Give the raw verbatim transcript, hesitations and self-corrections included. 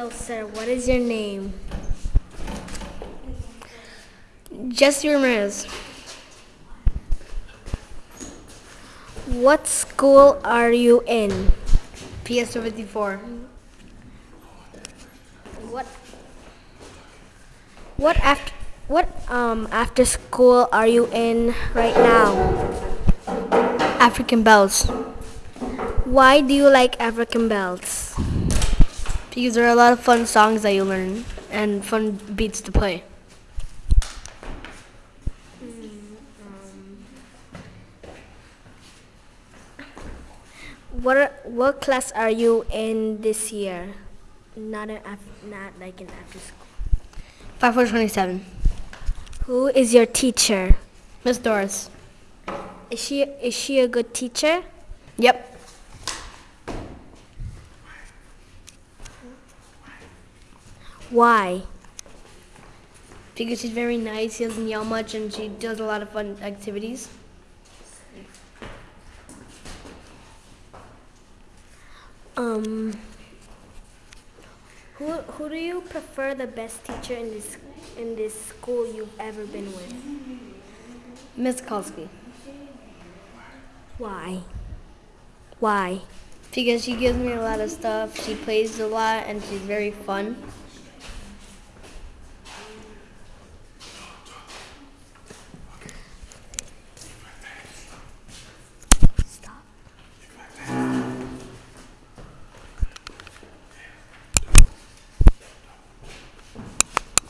Hello, sir. What is your name? Jesse Ramirez. What school are you in? P S fifty-four. What what after what um after school are you in right now? African Bells. Why do you like African Bells? Because there are a lot of fun songs that you learn and fun beats to play. What are, what class are you in this year? Not in af- not like in after school. five four twenty-seven. Who is your teacher? Miss Doris. Is she is she a good teacher? Yep. Why? Because she's very nice, she doesn't yell much, and she does a lot of fun activities. Um who who do you prefer the best teacher in this in this school you've ever been with? Miss Kalski. Why? Why? Because she gives me a lot of stuff, she plays a lot, and she's very fun.